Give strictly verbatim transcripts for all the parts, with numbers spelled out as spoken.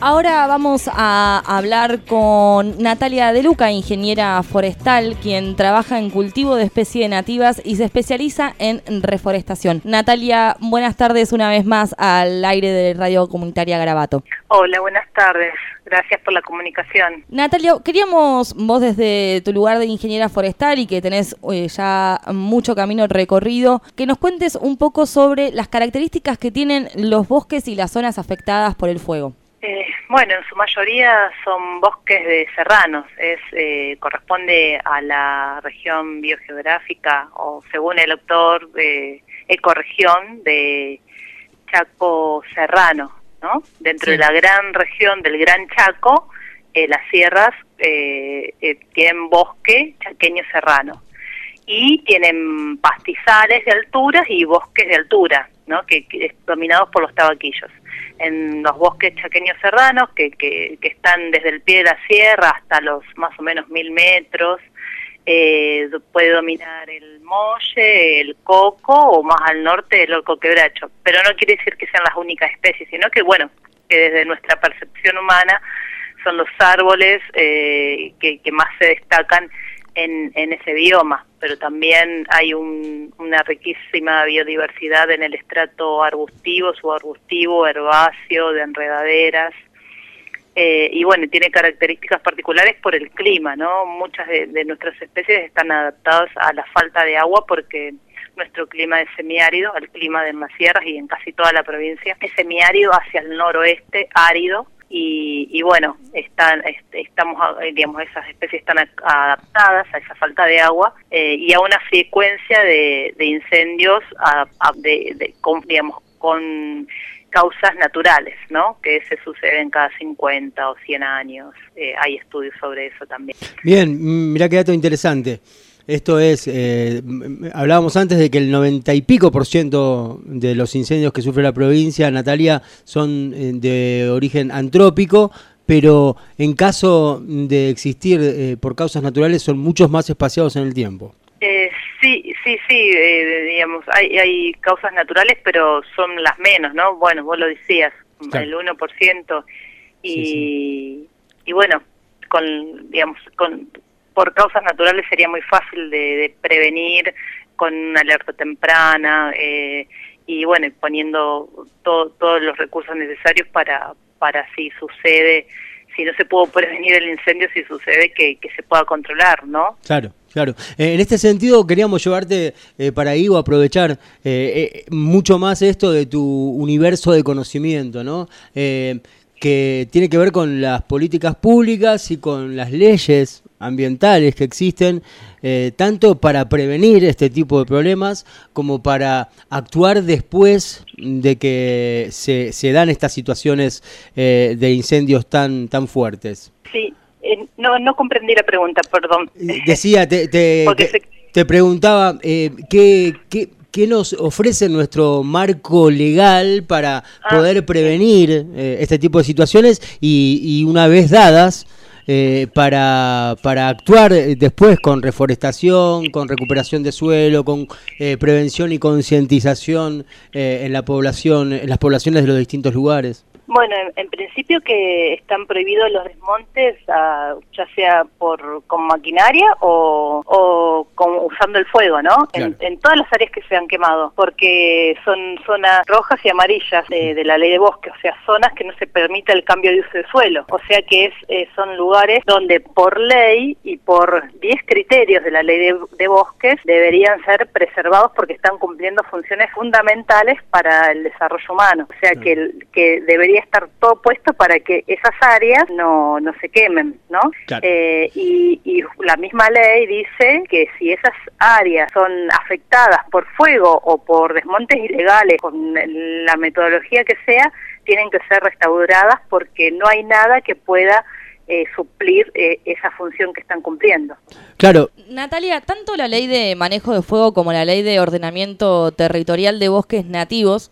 Ahora vamos a hablar con Natalia De Luca, ingeniera forestal, quien trabaja en cultivo de especies nativas y se especializa en reforestación. Natalia, buenas tardes una vez más al aire de Radio Comunitaria Garabato. Hola, buenas tardes. Gracias por la comunicación. Natalia, queríamos, vos desde tu lugar de ingeniera forestal y que tenés eh, ya mucho camino recorrido, que nos cuentes un poco sobre las características que tienen los bosques y las zonas afectadas por el fuego. Eh, bueno, en su mayoría son bosques de serranos, es eh, corresponde a la región biogeográfica o, según el autor, de ecorregión de Chaco Serrano, ¿no? Dentro sí. de la gran región del Gran Chaco, eh, las sierras eh, eh, tienen bosque chaqueño serrano y tienen pastizales de alturas y bosques de altura, ¿no? que, que dominados por los tabaquillos. En los bosques chaqueños serranos, que, que, que están desde el pie de la sierra hasta los más o menos mil metros, eh, puede dominar el molle, el coco o más al norte el orco quebracho. Pero no quiere decir que sean las únicas especies, sino que, bueno, que desde nuestra percepción humana son los árboles eh, que, que más se destacan en, en ese bioma, pero también hay un, una riquísima biodiversidad en el estrato arbustivo, subarbustivo, herbáceo, de enredaderas, eh, y bueno, tiene características particulares por el clima, ¿no? Muchas de, de nuestras especies están adaptadas a la falta de agua porque nuestro clima es semiárido, el clima de las sierras y en casi toda la provincia es semiárido hacia el noroeste, árido. Y, y bueno, están, estamos, digamos, esas especies están adaptadas a esa falta de agua eh, y a una frecuencia de, de incendios, a, a, de, de, con, digamos, con causas naturales, ¿no? Que se suceden cada cincuenta o cien años. Eh, hay estudios sobre eso también. Bien, mirá qué dato interesante. Esto es, eh, hablábamos antes de que el noventa y pico por ciento de los incendios que sufre la provincia, Natalia, son eh, de origen antrópico, pero en caso de existir eh, por causas naturales son muchos más espaciados en el tiempo. Eh, sí, sí, sí, eh, digamos, hay, hay causas naturales, pero son las menos, ¿no? Bueno, vos lo decías, claro. El uno por ciento, y, sí, sí. y bueno, con, digamos, con... por causas naturales sería muy fácil de, de prevenir con una alerta temprana eh, y bueno, poniendo todo, todos los recursos necesarios para, para si sucede, si no se pudo prevenir el incendio, si sucede que, que se pueda controlar, ¿no? Claro. Claro, eh, en este sentido queríamos llevarte eh, para ahí o aprovechar eh, eh, mucho más esto de tu universo de conocimiento, ¿no? Eh, que tiene que ver con las políticas públicas y con las leyes ambientales que existen, eh, tanto para prevenir este tipo de problemas como para actuar después de que se, se dan estas situaciones eh, de incendios tan, tan fuertes. Sí. Eh, no, no comprendí la pregunta, perdón. Decía, te, te, te, se... te preguntaba, eh, ¿qué, qué, ¿qué nos ofrece nuestro marco legal para ah, poder prevenir eh, este tipo de situaciones y, y una vez dadas, eh, para, para actuar después con reforestación, con recuperación de suelo, con eh, prevención y concientización eh, en la población, en las poblaciones de los distintos lugares? Bueno, en, en principio que están prohibidos los desmontes, a, ya sea por con maquinaria o, o con, usando el fuego, ¿no? Claro. En, en todas las áreas que se han quemado, porque son zonas rojas y amarillas de, de la ley de bosque, o sea, zonas que no se permite el cambio de uso de suelo, o sea que es eh, son lugares donde por ley y por diez criterios de la ley de, de bosques deberían ser preservados porque están cumpliendo funciones fundamentales para el desarrollo humano, o sea que, el, que debería estar todo puesto para que esas áreas no, no se quemen, ¿no? Claro. Eh, y, y la misma ley dice que si esas áreas son afectadas por fuego o por desmontes ilegales, con la metodología que sea, tienen que ser restauradas porque no hay nada que pueda eh, suplir eh, esa función que están cumpliendo. Claro. Natalia, tanto la ley de manejo de fuego como la ley de ordenamiento territorial de bosques nativos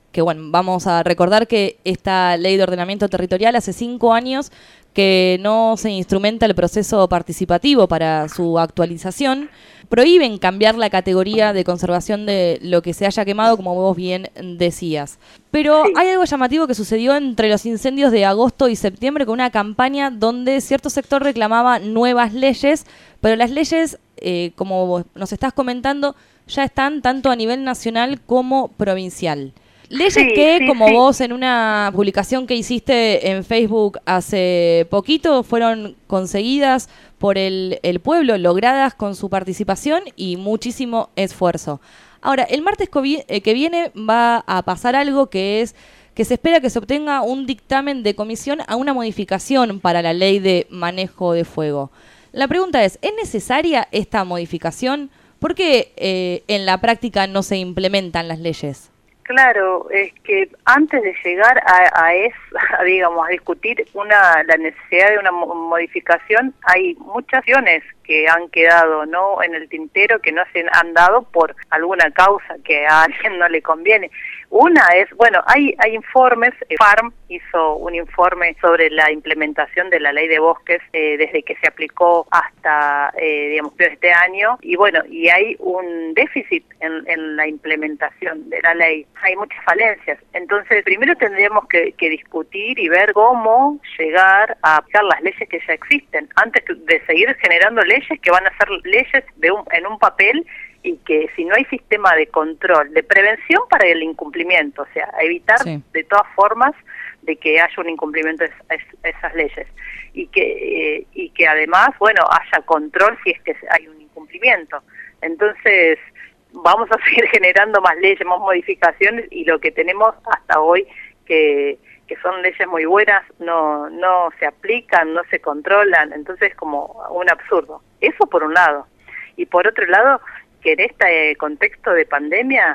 que bueno, vamos a recordar que esta ley de ordenamiento territorial hace cinco años que no se instrumenta el proceso participativo para su actualización, prohíben cambiar la categoría de conservación de lo que se haya quemado, como vos bien decías. Pero Sí. hay algo llamativo que sucedió entre los incendios de agosto y septiembre con una campaña donde cierto sector reclamaba nuevas leyes, pero las leyes, eh, como vos nos estás comentando, ya están tanto a nivel nacional como provincial. Leyes Sí, que, sí, como sí. vos en una publicación que hiciste en Facebook hace poquito, fueron conseguidas por el, el pueblo, logradas con su participación y muchísimo esfuerzo. Ahora, el martes covi- eh, que viene va a pasar algo que es que se espera que se obtenga un dictamen de comisión a una modificación para la ley de manejo de fuego. La pregunta es, ¿es necesaria esta modificación? ¿Por qué eh, en la práctica no se implementan las leyes? Claro, es que antes de llegar a, a eso, a, digamos, a discutir una la necesidad de una mo- modificación, hay muchas acciones que han quedado no en el tintero, que no se han dado por alguna causa que a alguien no le conviene. Una es, bueno, hay hay informes, eh, Farm hizo un informe sobre la implementación de la ley de bosques eh, desde que se aplicó hasta, eh, digamos, de este año, y bueno, y hay un déficit en, en la implementación de la ley, hay muchas falencias. Entonces, primero tendríamos que, que discutir y ver cómo llegar a aplicar las leyes que ya existen, antes de seguir generando leyes que van a ser leyes de un, en un papel, y que si no hay sistema de control, de prevención para el incumplimiento, o sea, evitar Sí. de todas formas de que haya un incumplimiento de es, esas leyes, y que eh, y que además, bueno, haya control si es que hay un incumplimiento. Entonces, vamos a seguir generando más leyes, más modificaciones, y lo que tenemos hasta hoy, que que son leyes muy buenas, no no se aplican, no se controlan, entonces es como un absurdo. Eso por un lado. Y por otro lado, que en este contexto de pandemia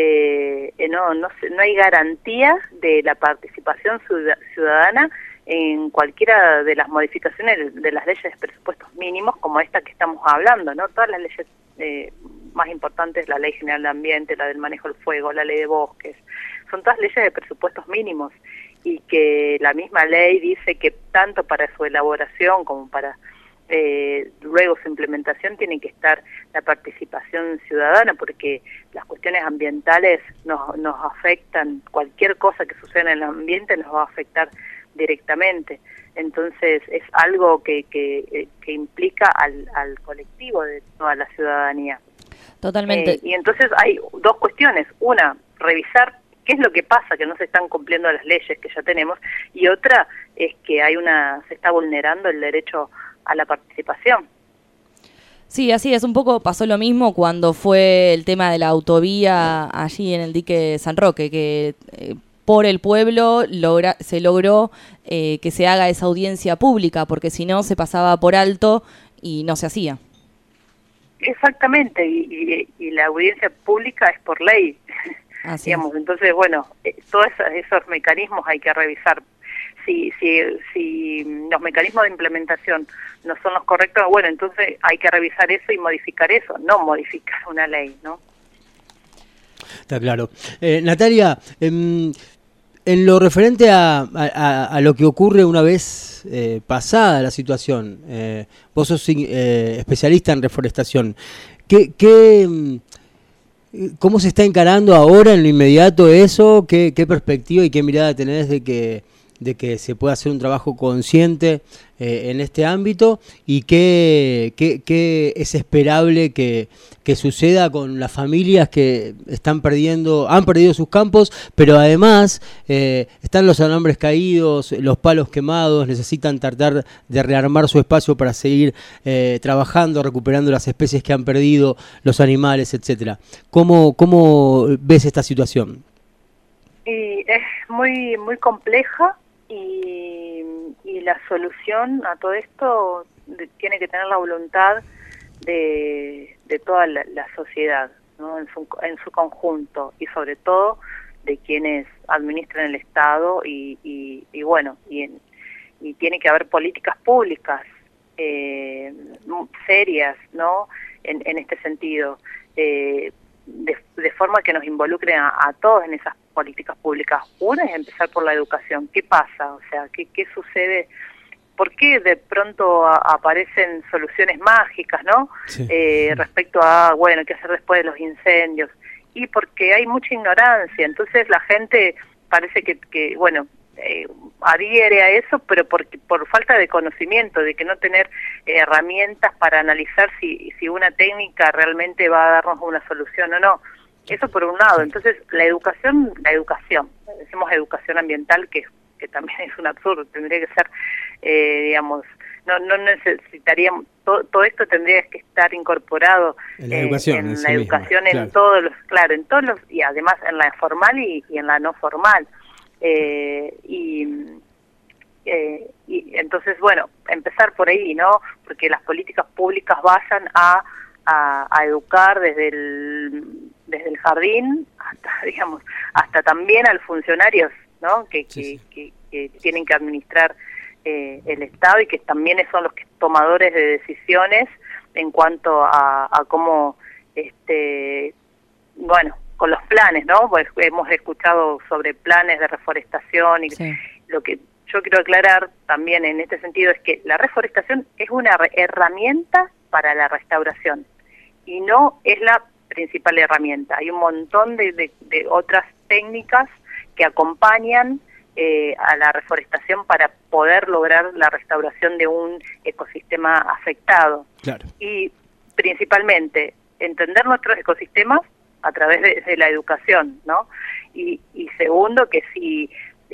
eh, no, no, se- no hay garantía de la participación ciuda- ciudadana en cualquiera de las modificaciones de las leyes de presupuestos mínimos, como esta que estamos hablando, ¿no? Todas las leyes eh, más importantes, la Ley General de Ambiente, la del Manejo del Fuego, la Ley de Bosques, son todas leyes de presupuestos mínimos, y que la misma ley dice que tanto para su elaboración como para Eh, luego su implementación tiene que estar la participación ciudadana, porque las cuestiones ambientales nos, nos afectan, cualquier cosa que suceda en el ambiente nos va a afectar directamente. Entonces es algo que, que, que implica al, al colectivo de toda la ciudadanía. Totalmente. Eh, y entonces hay dos cuestiones: una, revisar qué es lo que pasa, que no se están cumpliendo las leyes que ya tenemos, y otra es que hay una se está vulnerando el derecho a la participación. Sí, así es, un poco pasó lo mismo cuando fue el tema de la autovía allí en el dique San Roque, que eh, por el pueblo logra, se logró eh, que se haga esa audiencia pública, porque si no se pasaba por alto y no se hacía. Exactamente, y, y, y la audiencia pública es por ley, Así digamos. Entonces, bueno, eh, todos esos, esos mecanismos hay que revisar. Si, si, si los mecanismos de implementación no son los correctos, bueno, entonces hay que revisar eso y modificar eso, no modificar una ley, ¿no? Está claro. Eh, Natalia, em, en lo referente a, a, a lo que ocurre una vez eh, pasada la situación, eh, vos sos eh, especialista en reforestación, ¿qué, qué, ¿cómo se está encarando ahora en lo inmediato eso? ¿Qué, qué perspectiva y qué mirada tenés de que de que se pueda hacer un trabajo consciente eh, en este ámbito, y qué, qué, qué es esperable que, que suceda con las familias que están perdiendo, han perdido sus campos, pero además eh, están los alambres caídos, los palos quemados, necesitan tratar de rearmar su espacio para seguir eh, trabajando, recuperando las especies que han perdido, los animales, etcétera. ¿Cómo, cómo ves esta situación? Y es muy, muy compleja. Y, y la solución a todo esto de, tiene que tener la voluntad de, de toda la, la sociedad, ¿no? En su, en su conjunto, y sobre todo de quienes administran el Estado, y, y, y bueno, y, en, y tiene que haber políticas públicas eh, serias, ¿no? En, en este sentido, eh, de, de forma que nos involucren a, a todos en esas políticas públicas. Una es empezar por la educación. ¿Qué pasa? O sea, ¿qué, qué sucede? ¿Por qué de pronto a, aparecen soluciones mágicas, ¿no? Sí. Eh, respecto a, bueno, qué hacer después de los incendios. Y porque hay mucha ignorancia. Entonces la gente parece que, que bueno, eh, adhiere a eso, pero por, por falta de conocimiento, de que no tener eh, herramientas para analizar si, si una técnica realmente va a darnos una solución o no. Eso por un lado. Entonces la educación, la educación, decimos educación ambiental, que que también es un absurdo, tendría que ser, eh, digamos, no no necesitaríamos, todo, todo esto tendría que estar incorporado en la educación, eh, en en la sí educación misma, en claro. todos los, claro, en todos los, y además en la formal y, y en la no formal. Eh, y, eh, y entonces, bueno, empezar por ahí, ¿no? Porque las políticas públicas vayan a, a, a educar desde el, desde el jardín hasta, digamos, hasta también al funcionarios, ¿no? Que, sí, que, sí. que, que tienen que administrar eh, el Estado y que también son los que, tomadores de decisiones en cuanto a, a cómo, este, bueno, con los planes, ¿no? Pues hemos escuchado sobre planes de reforestación y sí. Lo que yo quiero aclarar también en este sentido es que la reforestación es una herramienta para la restauración y no es la principal herramienta. Hay un montón de, de, de otras técnicas que acompañan eh, a la reforestación para poder lograr la restauración de un ecosistema afectado. Claro. Y principalmente entender nuestros ecosistemas a través de, de la educación, ¿no? Y, y segundo, que si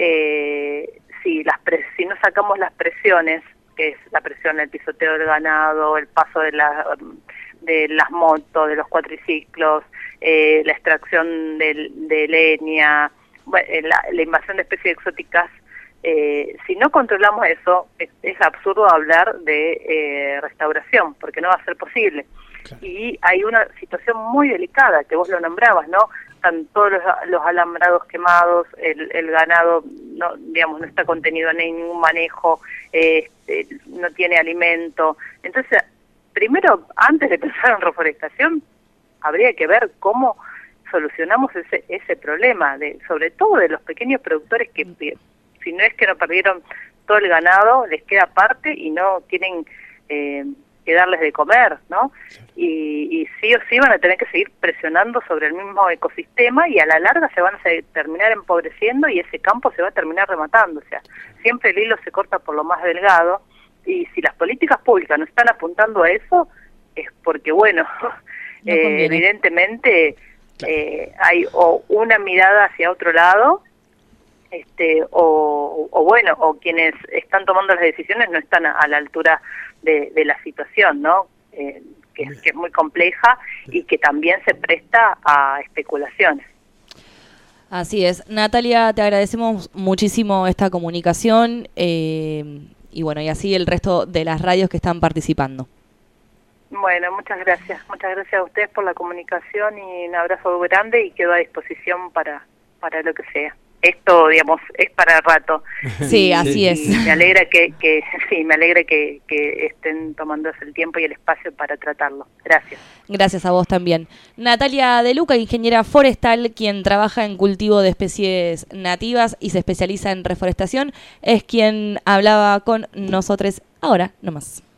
eh, si las pres si no sacamos las presiones, que es la presión del pisoteo del ganado, el paso de la de las motos, de los cuatriciclos, eh, la extracción de, de leña, La, la invasión de especies exóticas, eh, si no controlamos eso, es, es absurdo hablar de eh, restauración, porque no va a ser posible. Claro. Y hay una situación muy delicada, que vos lo nombrabas, ¿no? Están todos los, los alambrados quemados, el, el ganado, no, digamos, no está contenido en ningún manejo, eh, eh, no tiene alimento. Entonces, primero, antes de pensar en reforestación, habría que ver cómo solucionamos ese ese problema, de sobre todo de los pequeños productores que, si no es que no perdieron todo el ganado, les queda parte y no tienen eh, que darles de comer, ¿no? Y, y sí o sí van a tener que seguir presionando sobre el mismo ecosistema y a la larga se van a terminar empobreciendo y ese campo se va a terminar rematando. O sea, siempre el hilo se corta por lo más delgado y si las políticas públicas no están apuntando a eso, es porque, bueno, no eh, evidentemente... Eh, hay o una mirada hacia otro lado, este, o, o bueno, o quienes están tomando las decisiones no están a, a la altura de, de la situación, ¿no? Eh, que, que es muy compleja y que también se presta a especulaciones. Así es. Natalia, te agradecemos muchísimo esta comunicación eh, y bueno, y así el resto de las radios que están participando. Bueno, muchas gracias. Muchas gracias a ustedes por la comunicación y un abrazo grande y quedo a disposición para, para lo que sea. Esto, digamos, es para rato. Sí, así y, es. Y me alegra que, que sí, me alegra que, que estén tomándose el tiempo y el espacio para tratarlo. Gracias. Gracias a vos también. Natalia De Luca, ingeniera forestal, quien trabaja en cultivo de especies nativas y se especializa en reforestación, es quien hablaba con nosotros ahora nomás.